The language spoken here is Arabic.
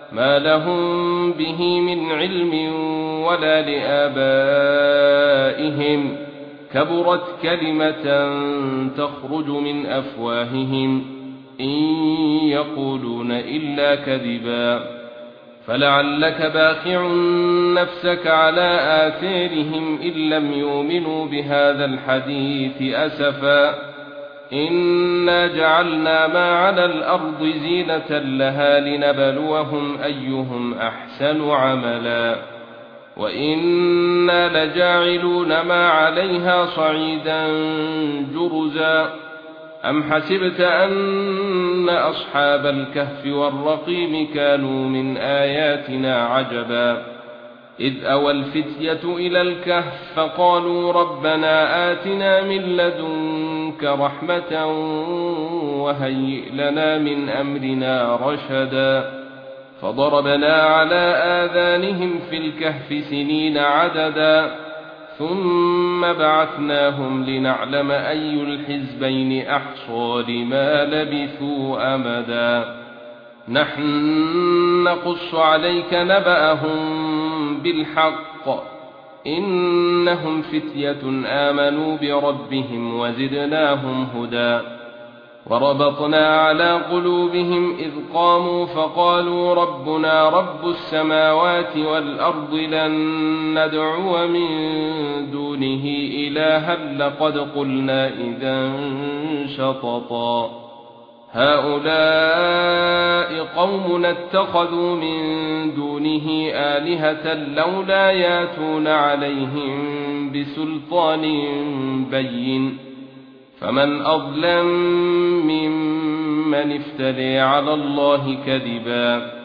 ما لهم به من علم ولا لآبائهم كبرت كلمة تخرج من أفواههم إن يقولون إلا كذبا فلعلك باخع نفسك على آثارهم إن لم يؤمنوا بهذا الحديث أسفا إنا جعلنا ما على الأرض زينة لها لنبلوهم أيهم أحسن عملا وإنا لجاعلون ما عليها صعيدا جرزا أم حسبت أن أصحاب الكهف والرقيم كانوا من آياتنا عجبا إذ أوى الفتية إلى الكهف فقالوا ربنا آتنا من لدنك رحمة وهيئ لنا من أمرنا رشدا فضربنا على آذانهم في الكهف سنين عددا ثم بعثناهم لنعلم أي الحزبين أحصى لما لبثوا أمدا نحن نقص عليك نبأهم بالحق إنهم فتية آمنوا بربهم وزدناهم هدى وربطنا على قلوبهم إذ قاموا فقالوا ربنا رب السماوات والأرض لن ندعو من دونه إلها لقد قلنا إذا شططا هؤلاء قوم اتخذوا من دونه آلهة لولا ياتون عليهم بسلطان بين فمن أظلم ممن افترى على الله كذبا